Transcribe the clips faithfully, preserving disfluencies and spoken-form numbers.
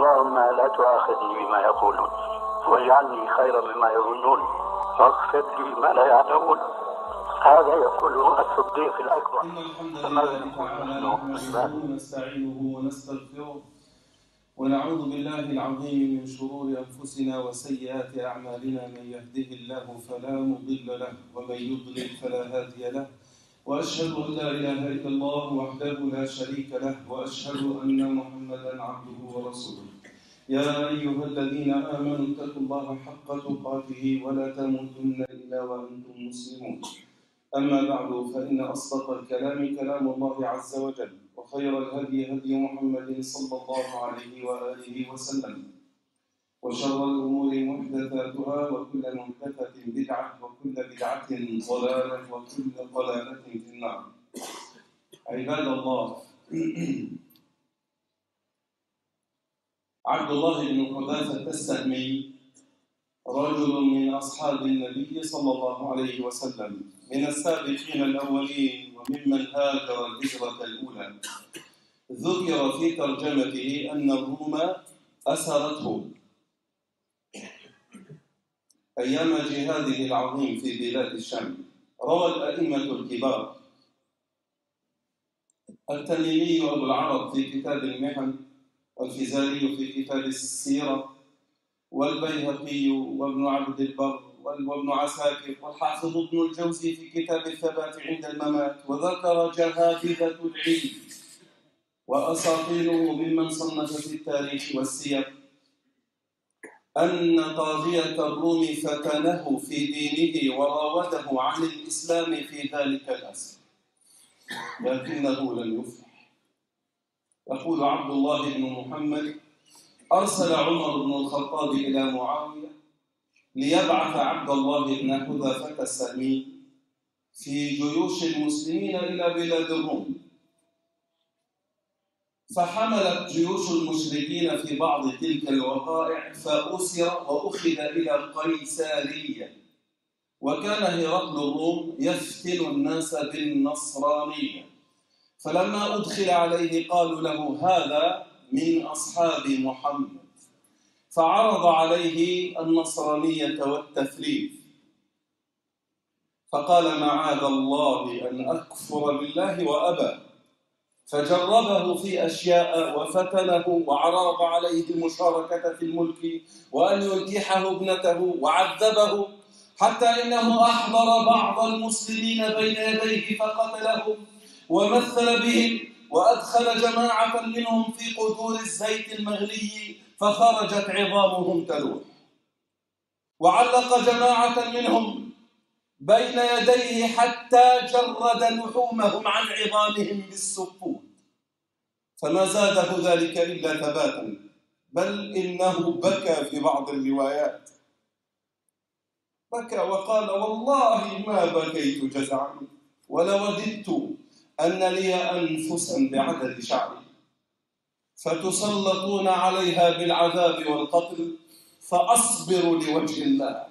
اللهم لا تؤاخذني بما يقولون واجعلني خيرا مما يظنون واغفر لي ما لا يعلمون. هذا يقوله الصديق الأكبر. إن الحمد لله تعالى نحمده ونستعينه ونستغفره ونعوذ بالله العظيم من شرور أنفسنا وسيئات أعمالنا. من يهده الله فلا مضل له ومن يضلل فلا هادي له، وأشهد أن لا إله إلا الله وحده لا شريك له، وأشهد أن محمدا عبده ورسوله. يا أيها الذين آمنوا اتقوا الله حق تقاته ولا تموتن إلا وأنتم مسلمون. أما بعد، فإن أصدق الكلام كلام الله عز وجل، وخير الهدي هدي محمد صلى الله عليه وآله وسلم، وشر الأمور محدثاتها، وكل محدثة بدعة، وكل بدعة ضلالة، وكل ضلالة في النار. عباد الله، عبد الله بن حذافة السهمي رجل من أصحاب النبي صلى الله عليه وسلم، من السابقين الأولين وممن هاجر الهجرة الأولى. ذكر في ترجمته أن الروم أسرته أيام جهاده العظيم في بلاد الشام. روى الأئمة الكبار التميمي أبو العرب في كتاب المحن، والفزاري في كتاب السيرة، والبيهقي وابن عبد البر وابن عساكر، والحافظ ابن الجوزي في كتاب الثبات عند الممات. وذكر جهابذة العلم وأساطيره ممن صنف في التاريخ والسير أن طاغية الروم فتنه في دينه وراوده عن الإسلام في ذلك الأسر، لكنه لم يفلح. يقول عبد الله بن محمد: أرسل عمر بن الخطاب إلى معاوية ليبعث عبد الله بن حذافة السهمي في جيوش المسلمين إلى بلاد الروم، فحملت جيوش المشركين في بعض تلك الوقائع فأسر وأخذ إلى قيسارية. وكان هرقل الروم يفتن الناس بالنصرانية، فلما أدخل عليه قالوا له: هذا من أصحاب محمد، فعرض عليه النصرانية والتثليث، فقال: معاذ الله أن أكفر بالله، وأبى. فجربه في أشياء وفتنه وعرض عليه المشاركة في الملك وأن ينكحه ابنته وعذبه، حتى إنه أحضر بعض المسلمين بين يديه فقتلهم ومثل بهم، وأدخل جماعة منهم في قدور الزيت المغلي فخرجت عظامهم تلوح، وعلق جماعة منهم بين يديه حتى جرد لحومهم عن عظامهم بالسفود، فما زاده ذلك إلا ثباتا، بل إنه بكى في بعض الروايات، بكى وقال: والله ما بكيت جزعا، ولوددت أن لي أنفسا بعدد شعري، فتسلطون عليها بالعذاب والقتل، فأصبر لوجه الله.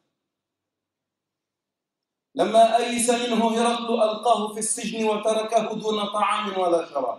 لما أيس منه هرقل ألقاه في السجن وتركه دون طعام ولا شراب.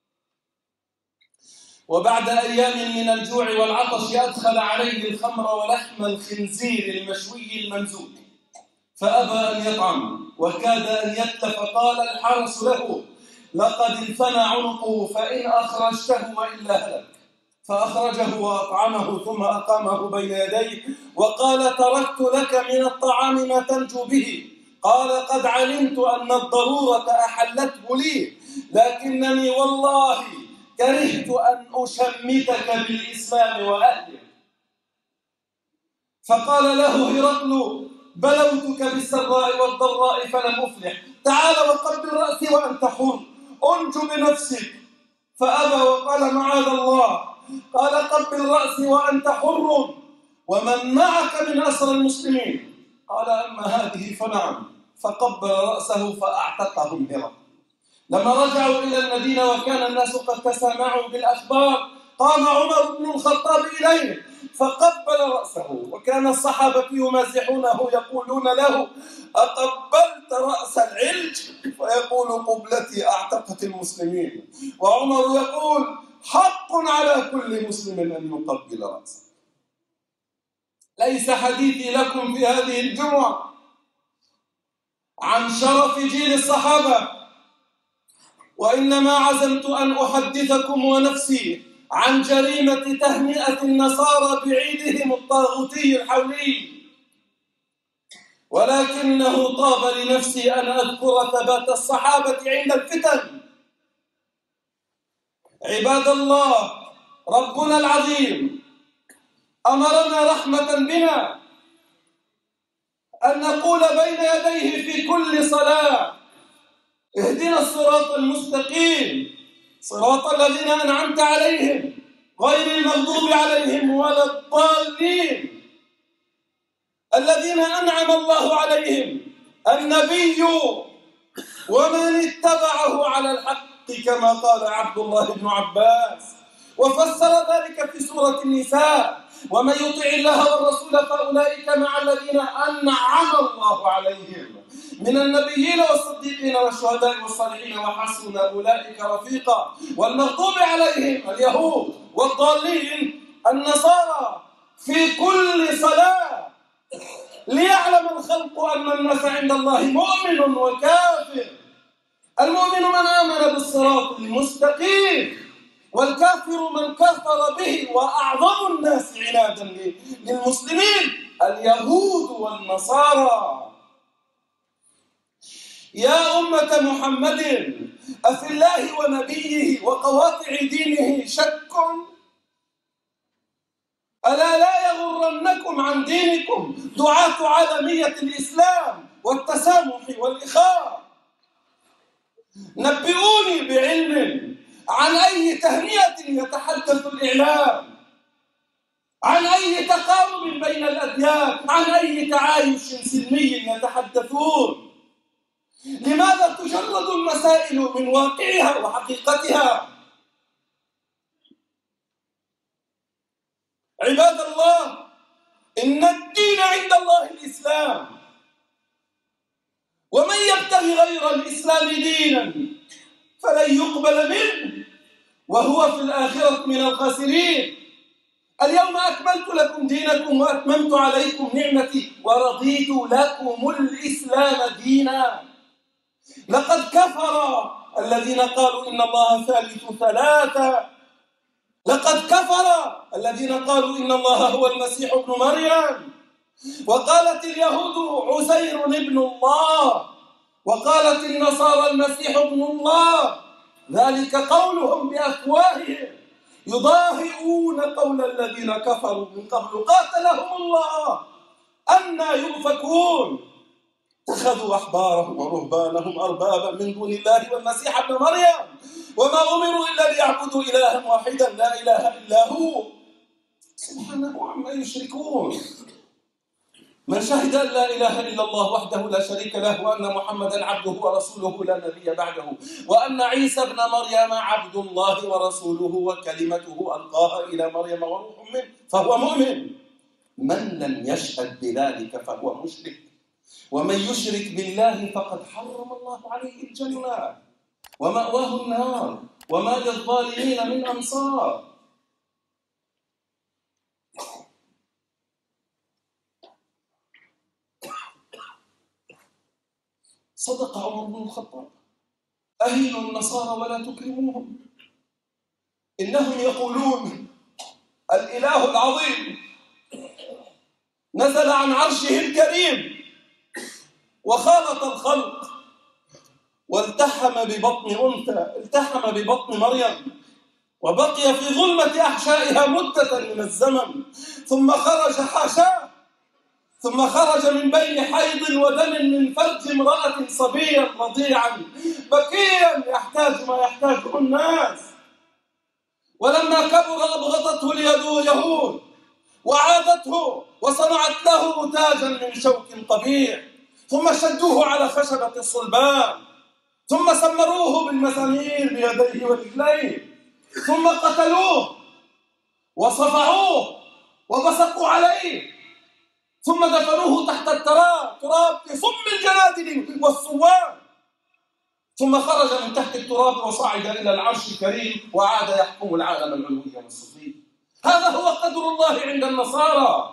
وبعد أيام من الجوع والعطش أدخل عليه الخمر ولحم الخنزير المشوي الممزوج، فأبى أن يطعم وكاد أن يتلف. قال الحرس له: لقد انثنى عنقه، فإن أخرجته وإلا هلك. فأخرجه وأطعمه ثم أقامه بين يديه وقال: تركت لك من الطعام ما تنجو به. قال: قد علمت أن الضرورة أحلته لي، لكنني والله كرهت أن أشمتك بالإسلام وأهله. فقال له هرقل: بلوتك بالسراء والضراء فلم أفلح، تعال وقبل رأسي وأنت حر، أنجو بنفسك. فأبى وقال: معاذ الله. قال: قبل رأسي وأنت حر، ومن معك من أسر المسلمين. قال: أما هذه فنعم. فقبل رأسه فأعتقهم هرقل. لما رجعوا إلى المدينة وكان الناس قد تسامعوا بالأخبار، قام عمر بن الخطاب إليه فقبل رأسه، وكان الصحابة يمازحونه يقولون له: أقبلت رأس العلج؟ فيقول: قبلتي أعتقت المسلمين. وعمر يقول: حق على كل مسلم أن يقبل رأسه. ليس حديثي لكم في هذه الجمعة عن شرف جيل الصحابة، وإنما عزمت أن أحدثكم ونفسي عن جريمة تهنئة النصارى بعيدهم الطاغوتي الحولي، ولكنه طاب لنفسي أن أذكر ثبات الصحابة عند الفتن. عباد الله، ربنا العظيم أمرنا رحمة بنا أن نقول بين يديه في كل صلاة: اهدنا الصراط المستقيم، صراط الذين أنعمت عليهم غير المغضوب عليهم ولا الضالين. الذين أنعم الله عليهم النبي ومن اتبعه على الحق، كما قال عبد الله بن عباس، وفسر ذلك في سورة النساء: ومن يطع الله والرسول فأولئك مع الذين أنعم الله عليهم من النبيين والصديقين والشهداء والصالحين وحسن أولئك رفيقا. والمغضوب عليهم اليهود والضالين النصارى في كل صلاة، ليعلم الخلق أن الناس عند الله مؤمن وكافر. المؤمن من آمن بالصراط المستقيم، والكافر من كفر به. وأعظم الناس عنادا للمسلمين اليهود والنصارى. يا أمة محمد، أفي الله ونبيه وقواطع دينه شك؟ ألا لا يغرنكم عن دينكم دعاة عالمية الإسلام والتسامح والإخاء. نبئوني بعلم عن أي تهنئة يتحدث الإعلام، عن أي تقارب بين الأديان، عن أي تعايش سلمي يتحدثون. لماذا تجرد المسائل من واقعها وحقيقتها؟ عباد الله، إن الدين عند الله الإسلام، ومن يبتغي غير الإسلام دينا فلن يقبل منه وهو في الآخرة من الخاسرين. اليوم أكملت لكم دينكم وأتممت عليكم نعمتي ورضيت لكم الإسلام دينا. لقد كفر الذين قالوا إن الله ثالث ثلاثة. لقد كفر الذين قالوا إن الله هو المسيح ابن مريم. وقالت اليهود عزير ابن الله، وقالت النصارى المسيح ابن الله. ذلك قولهم بأفواههم يضاهئون قول الذين كفروا من قبل قاتلهم الله أنى يؤفكون. اتخذوا أحبارهم ورهبانهم أربابا من دون الله والمسيح ابن مريم وما أمروا إلا ليعبدوا إلها واحدا لا إله إلا هو سبحانه عما يشركون. من شهد أن لا إله إلا الله وحده لا شريك له وأن محمدا عبده ورسوله لا نبي بعده وأن عيسى ابن مريم عبد الله ورسوله وكلمته ألقاها إلى مريم وروح منه فهو مؤمن. من لم يشهد بذلك فهو مشرك، ومن يشرك بالله فقد حرم الله عليه الجنة ومأواه النار وما للظالمين من أنصار. صدق عمر بن الخطاب: أهينوا النصارى ولا تكرموهم، إنهم يقولون الإله العظيم نزل عن عرشه الكريم وخالط الخلق والتحم ببطن أنثى، التحم ببطن مريم وبقي في ظلمة أحشائها مدة من الزمن، ثم خرج حاشاه ثم خرج من بين حيض ودم من فرج امرأة صبيا رضيعا بكيا يحتاج ما يحتاجه الناس. ولما كبر أبغضته اليهود وعادته وصنعت له تاجا من شوك قبيح، ثم شدوه على خشبة الصلبان، ثم سمروه بالمسامير بيديه ورجليه، ثم قتلوه وصفعوه وبصقوا عليه، ثم دفنوه تحت التراب تراب في صم الجنادل والصوان، ثم خرج من تحت التراب وصعد إلى العرش الكريم وعاد يحكم العالم العلوي والسفلي. هذا هو قدر الله عند النصارى.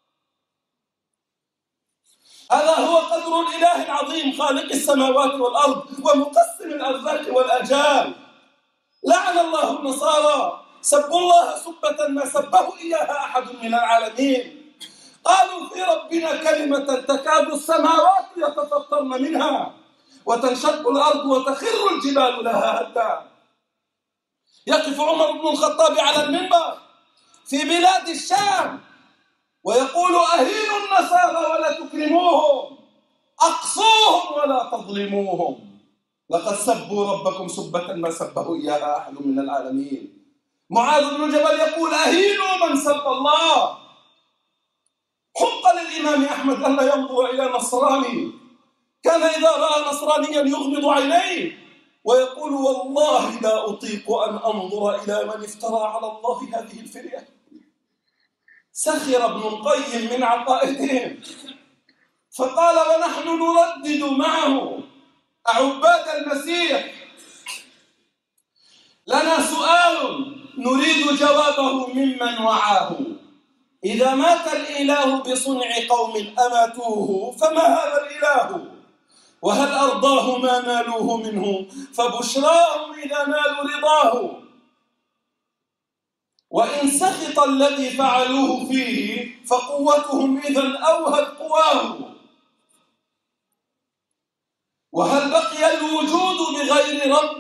هذا هو قدر الإله العظيم خالق السماوات والأرض ومقسم الأرزاق والآجال. لعن الله النصارى، سبوا الله سبة ما سبه إياها أحد من العالمين. قالوا في ربنا كلمة تكاد السماوات يتفطرن منها وتنشق الأرض وتخر الجبال لها هدا. يقف عمر بن الخطاب على المنبر في بلاد الشام ويقول أهينوا النصارى ولا تكرموهم، أقصوهم ولا تظلموهم، لقد سبوا ربكم سبة ما سبه إياها أحد من العالمين. معاذ بن جبل يقول أهينوا من سب الله. حق للإمام أحمد أن لا ينظر إلى نصراني كان إذا رأى نصرانيا يغمض عينيه ويقول والله لا أطيق أن أنظر إلى من افترى على الله هذه الفرية. سخر ابن القيم من عقائدهم فقال ونحن نردد معه أعباد المسيح لنا سؤال نريد جوابه ممن وعاه. إذا مات الإله بصنع قوم أماتوه فما هذا الإله؟ وهل أرضاه ما نالوه منه؟ فبشراهم إذا نالوا رضاه. وإن سخط الذي فعلوه فيه فقوتهم إذن أوهت قواه. وهل بقي الوجود بغير رب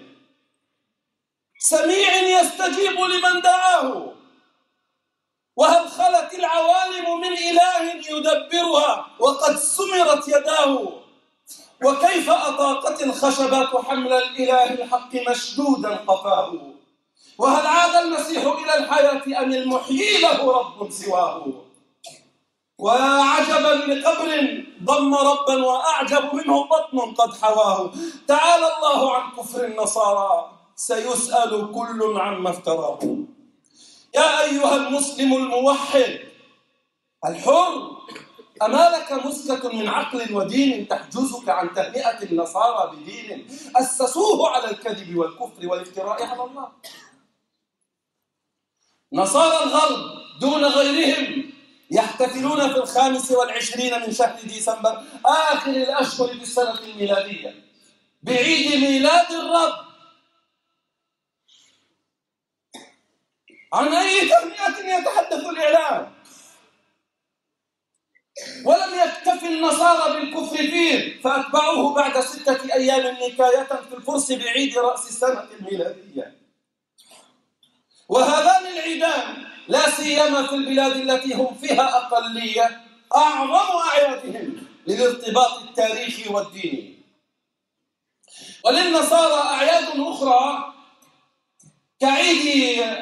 سميع يستجيب لمن دعاه؟ وهل خلت العوالم من إله يدبرها وقد سمرت يداه؟ وكيف أطاقت الخشبات حمل الإله الحق مشدودا قفاه؟ وهل عاد المسيح إلى الحياة أم المحيي له رب سواه؟ ويا عجبا لقبر ضم ربا وأعجب منه بطن قد حواه. تعالى الله عن كفر النصارى سيسأل كل عما افتراه. يا أيها المسلم الموحد الحر، أما لك مسكة من عقل ودين تحجزك عن تهنئة النصارى بدين أسسوه على الكذب والكفر والافتراء على الله؟ نصارى الغرب دون غيرهم يحتفلون في الخامس والعشرين من شهر ديسمبر آخر الأشهر في السنة الميلادية بعيد ميلاد الرب. عن أي تهنئة يتحدث الإعلام؟ ولم يكتف النصارى بالكفر فيه فأتبعوه بعد ستة أيام نكاية في الفرس بعيد رأس السنة الميلادية. وهذان العيدان لا سيما في البلاد التي هم فيها أقلية أعظم أعيادهم للارتباط التاريخي والديني. وللنصارى أعياد أخرى كعيد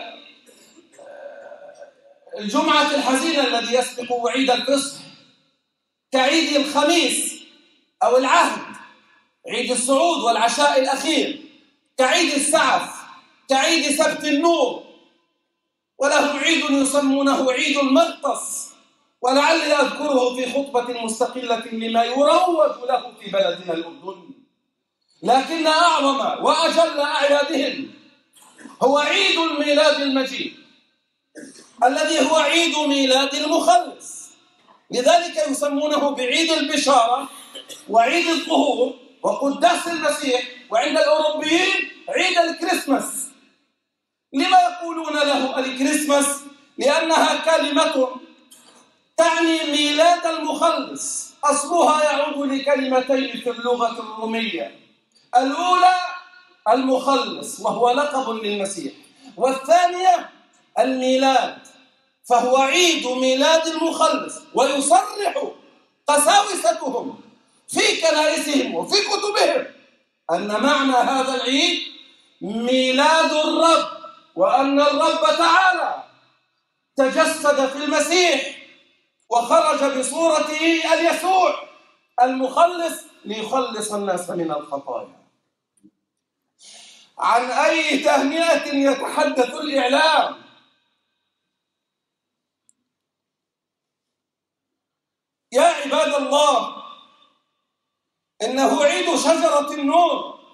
الجمعة الحزينة الذي يسبق عيد الفصح، كعيد الخميس أو العهد، عيد الصعود والعشاء الأخير، كعيد السعف، كعيد سبت النور. ولهم عيد يسمونه عيد المغطس، ولعلي أذكره في خطبة مستقلة لما يروج له في بلدنا الأردن. لكن أعظم وأجل أعيادهم هو عيد الميلاد المجيد الذي هو عيد ميلاد المخلص. لذلك يسمونه بعيد البشارة وعيد الظهور وقداس المسيح، وعند الأوروبيين عيد الكريسماس. لما يقولون له الكريسماس؟ لأنها كلمة تعني ميلاد المخلص. أصلها يعود لكلمتين في اللغة الرومية، الأولى المخلص وهو لقب للمسيح، والثانية الميلاد، فهو عيد ميلاد المخلص. ويصرح قساوستهم في كنائسهم وفي كتبهم أن معنى هذا العيد ميلاد الرب، وأن الرب تعالى تجسد في المسيح وخرج بصورته اليسوع المخلص ليخلص الناس من الخطايا. عن أي تهنئة يتحدث الإعلام؟ يا عباد الله، إنه عيد شجرة النور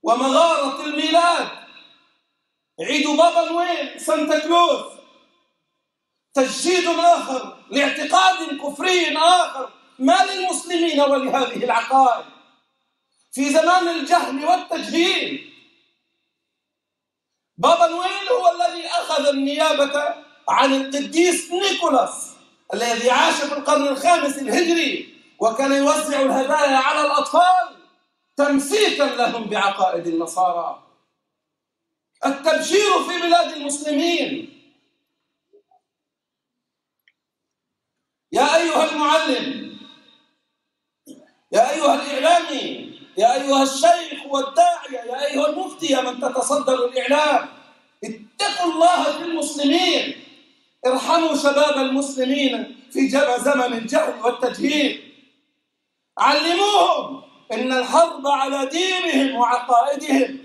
ومغارة الميلاد، عيد بابا نويل، سانتا كلوز، تجديد آخر لاعتقاد كفري آخر ما للمسلمين ولهذه العقائد في زمان الجهل والتجهيل. بابا نويل هو الذي أخذ النيابة عن القديس نيكولاس الذي عاش في القرن الخامس الهجري، وكان يوزع الهدايا على الأطفال تمسيكا لهم بعقائد النصارى. التبشير في بلاد المسلمين. يا أيها المعلم، يا أيها الإعلامي، يا أيها الشيخ والداعية، يا أيها المفتي، يا من تتصدر الإعلام، اتقوا الله في المسلمين، ارحموا شباب المسلمين في زمن الجهل والتجهيل، علموهم إن الحرب على دينهم وعقائدهم،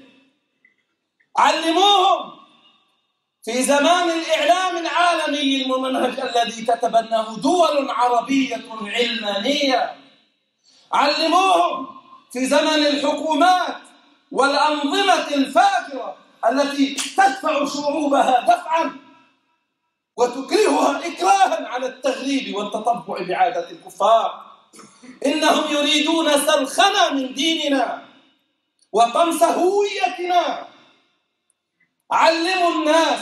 علموهم في زمان الإعلام العالمي الممنهج الذي تتبناه دول عربية علمانية، علموهم في زمن الحكومات والأنظمة الفاجرة التي تدفع شعوبها دفعا وتكرهها إكراها على التغريب والتطبع بعادة الكفار. إنهم يريدون سلخنا من ديننا وطمس هويتنا. علموا الناس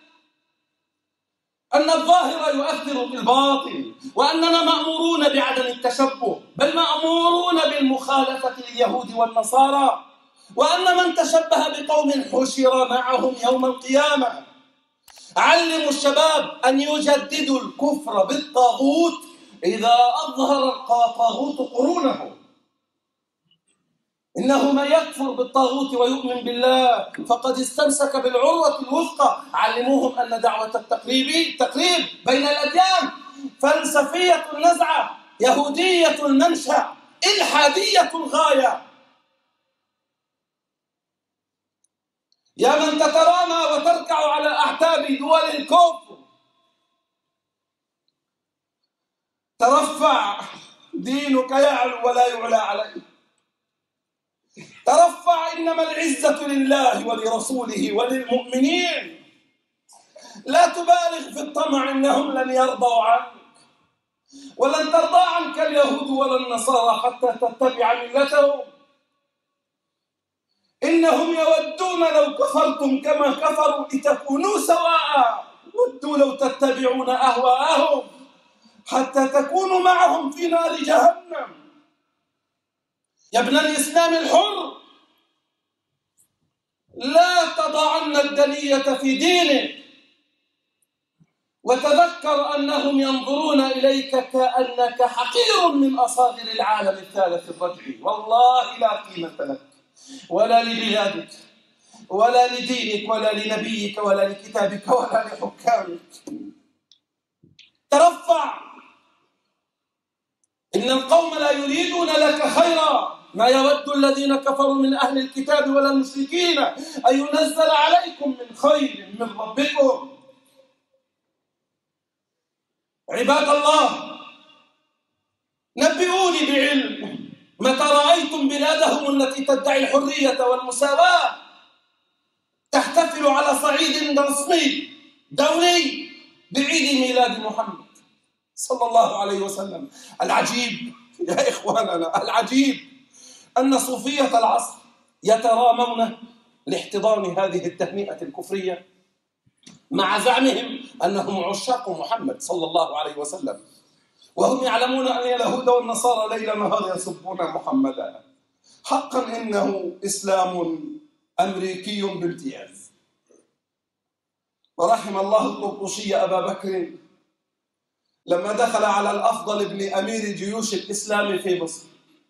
أن الظاهر يؤثر في الباطن، وأننا مأمورون بعدم التشبه، بل مأمورون بالمخالفة لليهود والنصارى، وأن من تشبه بقوم حشر معهم يوم القيامة. علموا الشباب أن يجددوا الكفر بالطاغوت إذا أظهر الطاغوت قرونه. إنه من يكفر بالطاغوت ويؤمن بالله فقد استمسك بالعروة الوثقى. علموهم أن دعوة التقريب التقريب بين الأديان فلسفية النزعة، يهودية المنشأ، إلحادية الغاية. يا من تترامى وتركع على أعتاب دول الكفر، ترفع، دينك يعلو ولا يعلى عليه. ترفع، إنما العزة لله ولرسوله وللمؤمنين. لا تبالغ في الطمع، إنهم لن يرضوا عنك، ولن ترضى عنك اليهود ولا النصارى حتى تتبع ملتهم. إنهم يودون لو كفرتم كما كفروا لتكونوا سواء، ودوا لو تتبعون أهواءهم حتى تكونوا معهم في نار جهنم. يا ابن الإسلام الحر، لا تضعن الدنية في دينك، وتذكر أنهم ينظرون إليك كأنك حقير من أصاغر العالم الثالث الرجعي. والله لا قيمة لك ولا لبلادك ولا لدينك ولا لنبيك ولا لكتابك ولا لحكامك. ترفع، إن القوم لا يريدون لك خيرا. ما يود الذين كفروا من أهل الكتاب ولا المشركين أن ينزل عليكم من خير من ربكم. عباد الله، نبئوني بعلم، متى رأيتم بلادهم التي تدعي الحرية والمساواة تحتفل على صعيد رسمي دولي بعيد ميلاد محمد صلى الله عليه وسلم؟ العجيب يا إخواننا، العجيب أن صوفية العصر يترامون لاحتضان هذه التهنئة الكفرية مع زعمهم أنهم عشاق محمد صلى الله عليه وسلم، وهم يعلمون أن اليهود والنصارى ليل نهار يسبون محمدا. حقا إنه إسلام أمريكي بامتياز. ورحم الله الطرطوشي أبا بكر لما دخل على الأفضل ابن أمير جيوش الإسلام في مصر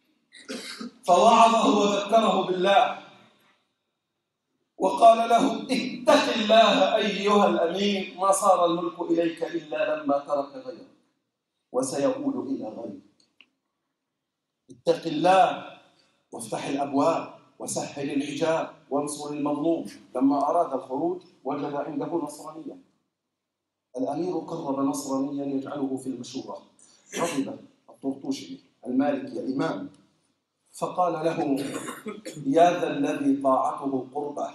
فوعظه وذكره بالله وقال له: اتق الله أيها الأمير، ما صار الملك إليك إلا لما ترك غيرك وسيقول إلى غيرك. اتق الله وافتح الأبواب وسهل الحجاب وانصر المظلوم. لما أراد الخروج وجد عنده نصرانية. الأمير قرب نصرانيا يجعله في المشورة. غضب الطرطوشي المالكي الإمام فقال له: يا ذا الذي طاعته قربة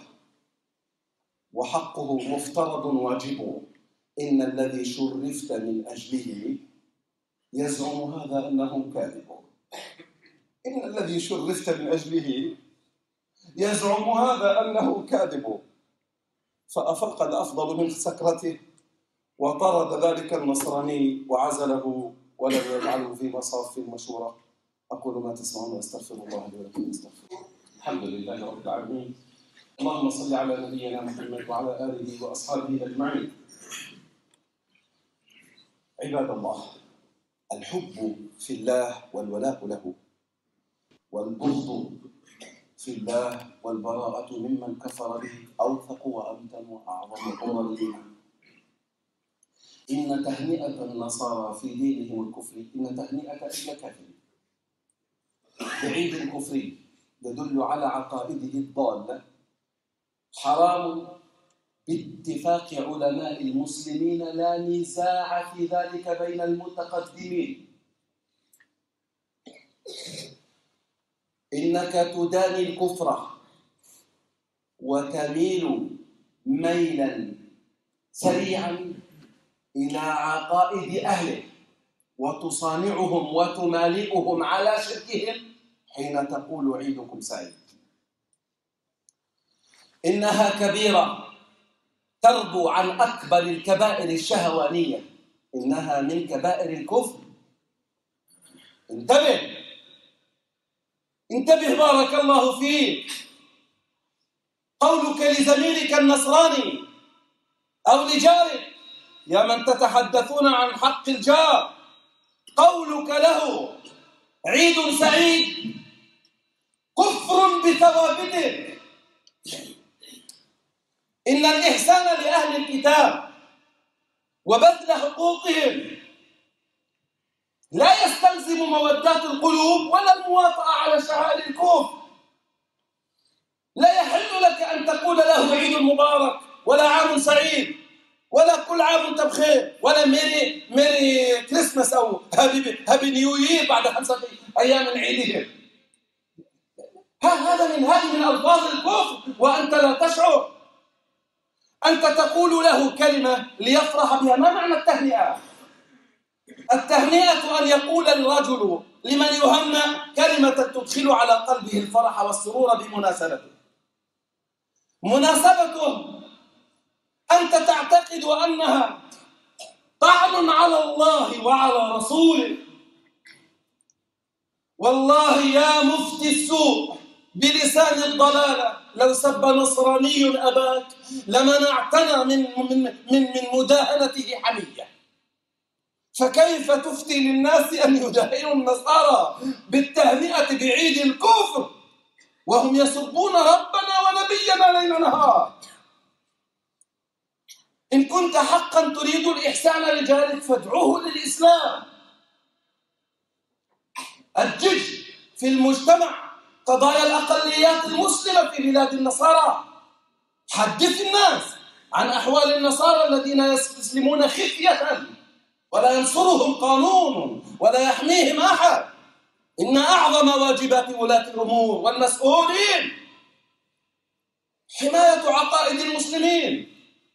وحقه مفترض واجب، إن الذي شرفت من أجله يزعم هذا أنه كاذب. إن الذي شرفت من أجله يزعم هذا أنه كاذب. فأفاق الأفضل من سكرته وطرد ذلك النصراني وعزله ولم يجعله في مصاف المشورة. أقول ما تسمعون وأستغفر الله لي ولكم واستغفروه. الحمد لله رب العالمين. اللهم صل على نبينا محمد وعلى آله وأصحابه أجمعين. عباد الله، الحب في الله والولاء له، والبغض في الله والبراءة ممن كفر به أوثق وأمتن وأعظم عمر الإيمان. إن تهنئة النصارى في دينهم الكفري، إن تهنئة أهل كافر بعيد الكفري يدل على عقائده الضالة حرام باتفاق علماء المسلمين، لا نزاع في ذلك بين المتقدمين. إنك تداني الكفر وتميل ميلا سريعا إلى عقائد أهله وتصانعهم وتمالئهم على شركهم حين تقول عيدكم سعيد. إنها كبيرة تربو عن أكبر الكبائر الشهوانية، إنها من كبائر الكفر. انتبه انتبه بارك الله فيك. قولك لزميلك النصراني أو لجارك يا من تتحدثون عن حق الجار، قولك له عيد سعيد كفر بثوابته. إن الإحسان لأهل الكتاب وبذل حقوقهم لا يستلزم مودات القلوب ولا الموافقة على شعائر الكفر. لا يحل لك أن تقول له عيد مبارك ولا عام سعيد ولا كل عام وانت بخير ولا ميري ميري كريسماس أو هابي هابي نيو يير بعد خمسة أيام من عيدهم. هذا من هذه من ألفاظ الكفر وأنت لا تشعر. أنت تقول له كلمة ليفرح بها. ما معنى التهنئة؟ التهنئة أن يقول الرجل لمن يهنأ كلمة تدخل على قلبه الفرح والسرور بمناسبته. مناسبته أنت تعتقد أنها طعن على الله وعلى رسوله. والله يا مفتي السوء بلسان الضلالة لو سب نصراني أباك لمنعتنا من من من من مداهنته حمية. فكيف تفتي للناس أن يداهنوا النصارى بالتهنئة بعيد الكفر وهم يسبون ربنا ونبينا ليل نهار؟ إن كنت حقا تريد الإحسان لجارك فادعوه للإسلام. الجد في المجتمع قضايا الأقليات المسلمة في بلاد النصارى. حدث الناس عن أحوال النصارى الذين يسلمون خفية ولا ينصرهم قانون ولا يحميهم أحد. إن أعظم واجبات ولاة الأمور والمسؤولين حماية عقائد المسلمين.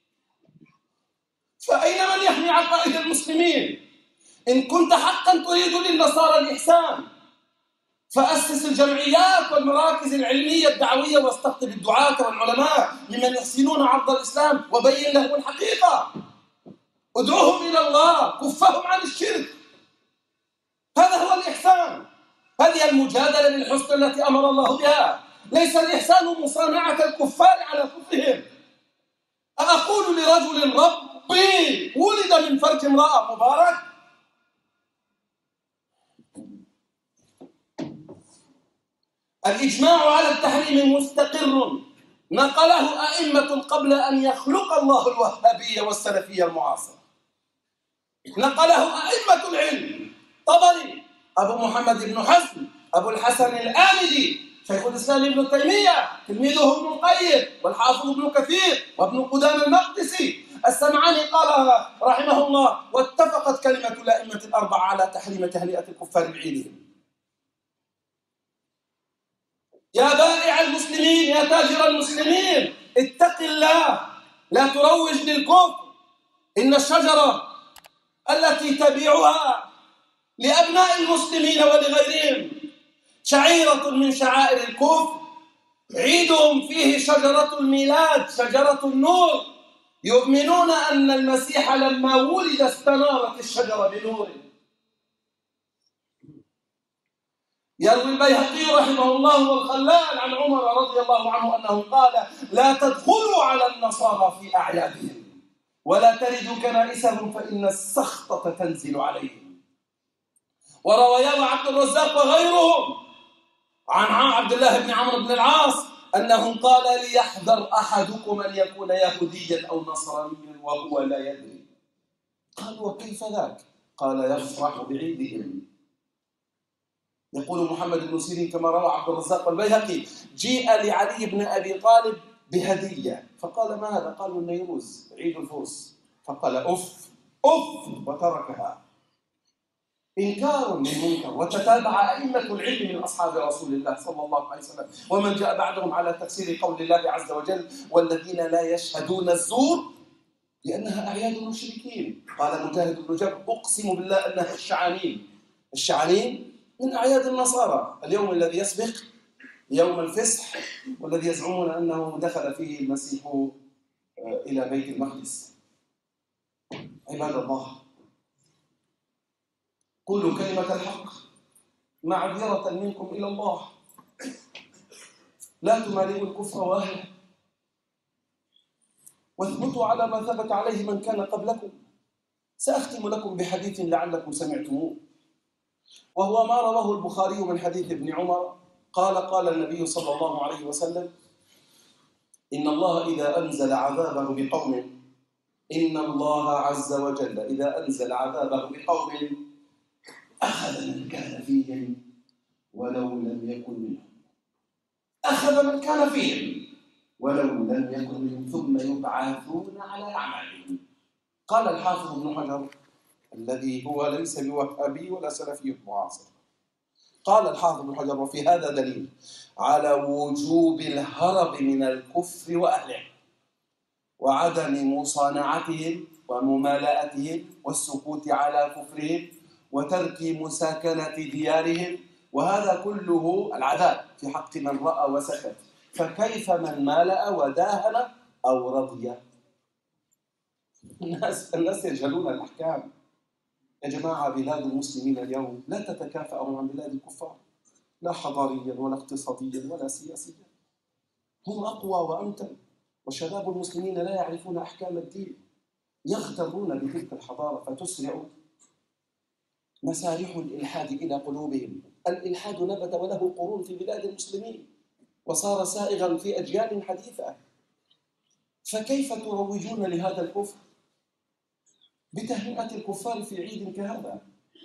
فأين من يحمي عقائد المسلمين؟ إن كنت حقا تريد للنصارى الإحسان فأسس الجمعيات والمراكز العلمية الدعوية واستقطب الدعاة والعلماء ممن يحسنون عرض الإسلام وبين لهم الحقيقة. ادعوهم إلى الله، كفهم عن الشرك. هذا هو الإحسان. هذه المجادلة بالحسن التي أمر الله بها. ليس الإحسان مصانعة الكفار على كفرهم. أقول لرجل ربي ولد من فرج امرأة مبارك؟ الإجماع على التحريم مستقر نقله أئمة قبل أن يخلق الله الوهابية والسلفية المعاصرة. نقله أئمة العلم: طبري، أبو محمد بن حزم، أبو الحسن الآمدي، شيخ الإسلام ابن تيمية، تلميذه ابن القيم، والحافظ ابن كثير، وابن قدامة المقدسي. السمعاني قال رحمه الله: واتفقت كلمة الأئمة الأربعة على تحريم تهنئة الكفار بعيدهم. يا بائع المسلمين، يا تاجر المسلمين، اتق الله، لا تروج للكفر. إن الشجرة التي تبيعها لأبناء المسلمين ولغيرهم شعيرة من شعائر الكفر. عيدهم فيه شجرة الميلاد، شجرة النور. يؤمنون أن المسيح لما ولد استنارت الشجرة بنور. يروي البيهقي رحمه الله والخلال عن عمر رضي الله عنه أنه قال: لا تدخلوا على النصارى في أعيادهم ولا تردوا كنائسهم فإن السخطة تنزل عليهم. ورواه عبد الرزاق وغيرهم عن عبد الله بن عمرو بن العاص أنه قال: ليحذر أحدكم أن يكون يهوديا أو نصرانيا وهو لا يدري. قالوا: وكيف ذاك؟ قال: يفرح بعيدهم. يقول محمد بن سيرين كما روى عبد الرزاق والبيهقي: جيء لعلي بن أبي طالب بهدية فقال: ما هذا؟ قالوا: النيروز، عيد الفرس. فقال: أف أف وتركها. إنكار للمنكر. وتتابع أئمة العلم من أصحاب رسول الله صلى الله عليه وسلم ومن جاء بعدهم على تفسير قول الله عز وجل: والذين لا يشهدون الزور لأنها أعياد المشركين. قال مجاهد بن جبر: أقسم بالله أنها الشعانين. الشعانين من أعياد النصارى، اليوم الذي يسبق يوم الفصح والذي يزعمون أنه دخل فيه المسيح إلى بيت المقدس. عباد الله، قولوا كلمة الحق معذرة منكم إلى الله، لا تمالئوا الكفر واهله، واثبتوا على ما ثبت عليه من كان قبلكم. سأختم لكم بحديث لعلكم سمعتموه، وهو ما رواه البخاري من حديث ابن عمر قال: قال النبي صلى الله عليه وسلم: إن الله إذا أنزل عذابه بقوم إن الله عز وجل إذا أنزل عذابه بقوم أخذ من كان فيهم ولو لم يكن منهم. أخذ من كان فيهم ولو لم يكن منهم ثم يبعثون على أعمالهم. قال الحافظ ابن حجر الذي هو ليس بوهابي ولا سلفي معاصر، قال الحافظ ابن حجر: وفي هذا دليل على وجوب الهرب من الكفر وأهله وعدم مصانعتهم وممالاتهم والسكوت على كفرهم وترك مساكنة ديارهم، وهذا كله العذاب في حق من رأى وسكت، فكيف من مالأ وداهن أو رضي؟ الناس الناس يجهلون الأحكام. يا جماعة، بلاد المسلمين اليوم لا تتكافأ عن بلاد الكفار، لا حضاريا ولا اقتصاديا ولا سياسيا. هم أقوى وأمتن، وشباب المسلمين لا يعرفون أحكام الدين، يغترون بتلك الحضارة فتسرع مسارح الإلحاد إلى قلوبهم. الإلحاد نبت وله قرون في بلاد المسلمين وصار سائغا في أجيال حديثة، فكيف تروجون لهذا الكفر بتهنئة الكفار في عيد كهذا؟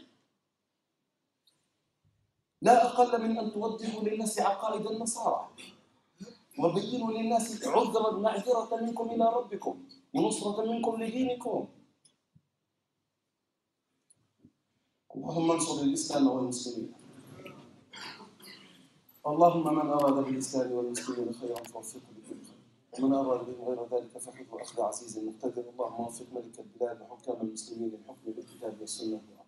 لا أقل من أن توضحوا للناس عقائد النصارى وبينوا للناس عذرا معذرة منكم إلى ربكم ونصرة منكم لدينكم. اللهم انصر الإسلام والمسلمين. اللهم من أراد بالإسلام والمسلمين خيرا فوفقه لكل خير، ومن أراد به غير ذلك فخذه أخذ عزيز مقتدر. اللهم وفق ملك البلاد وحكام المسلمين للحكم بالكتاب والسنة.